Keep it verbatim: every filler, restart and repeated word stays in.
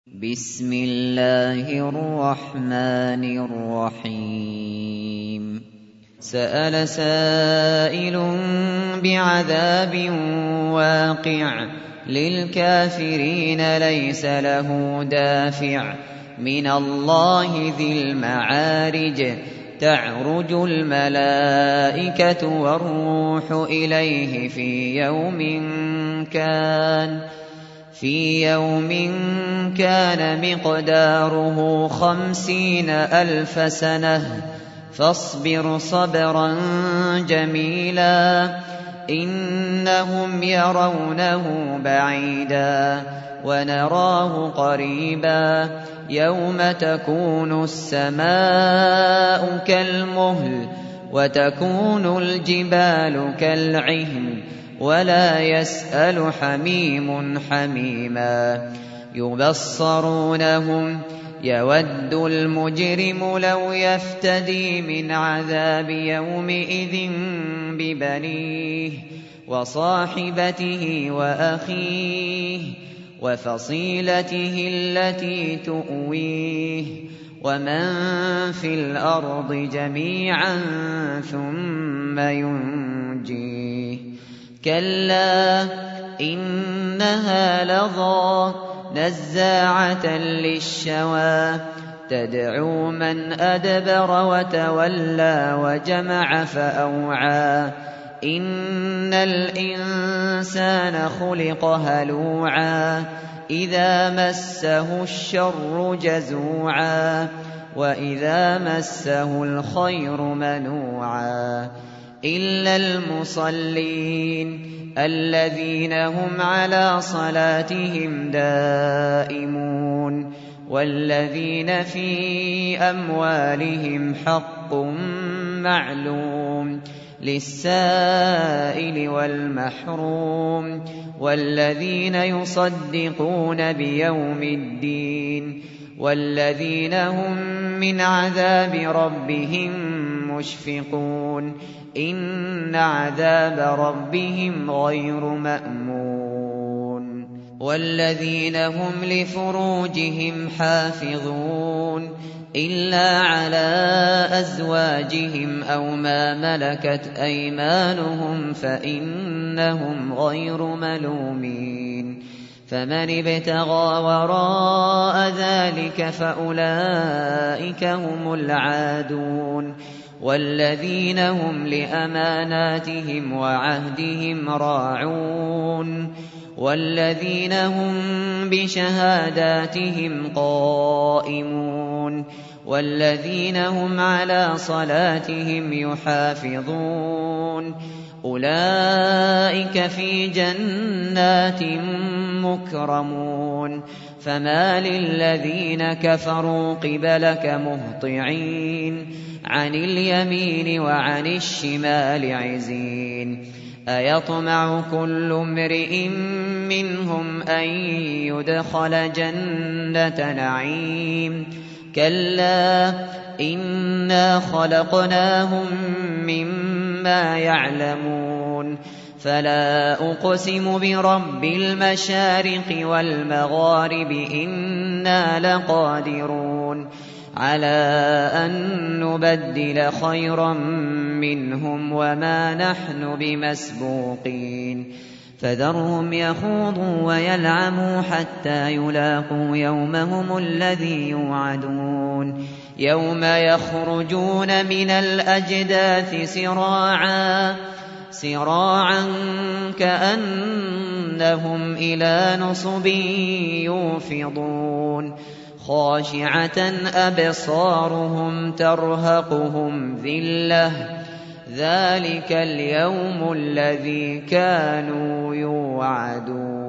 بسم الله الرحمن الرحيم سأل سائل بعذاب واقع للكافرين ليس له دافع من الله ذي المعارج تعرج الملائكة والروح إليه في يوم كان في يوم كان مقداره خمسين ألف سنة فاصبر صبرا جميلا إنهم يرونه بعيدا ونراه قريبا يوم تكون السماء كالمهل وتكون الجبال كالعهن ولا يسأل حميم حميما يبصرونهم يود المجرم لو يفتدي من عذاب يومئذ ببنيه وصاحبته وأخيه وفصيلته التي تؤويه ومن في الأرض جميعا ثم ينجيه كلا إنها لظى نزاعة للشوى تدعو من أدبر وتولى وجمع فأوعى إن الإنسان خلق هلوعا إذا مسه الشر جزوعا وإذا مسه الخير منوعا إلا المصلين الذين هم على صلاتهم دائمون والذين في أموالهم حق معلوم للسائل والمحروم والذين يصدقون بيوم الدين والذين هم من عذاب ربهم مشفقون إن عذاب ربهم غير مأمون والذين هم لفروجهم حافظون إلا على أزواجهم أو ما ملكت أيمانهم فإنهم غير ملومين فمن ابتغى وراء ذلك فأولئك هم العادون والذين هم لأماناتهم وعهدهم راعون والذين هم بشهاداتهم قائمون والذين هم على صلاتهم يحافظون أولئك في جنات مكرمون فما للذين كفروا قبلك مهطعين عن اليمين وعن الشمال عزين أيطمع كل امرئ منهم أن يدخل جنة نعيم كلا إنا خلقناهم مما يعلمون فلا أقسم برب المشارق والمغارب إنا لقادرون على أن نبدل خيرا منهم وما نحن بمسبوقين فذرهم يخوضوا ويلعبوا حتى يلاقوا يومهم الذي يوعدون يوم يخرجون من الأجداث سراعا سراعا كأنهم إلى نصب يوفضون خاشعة أبصارهم ترهقهم ذلة ذلك اليوم الذي كانوا يوعدون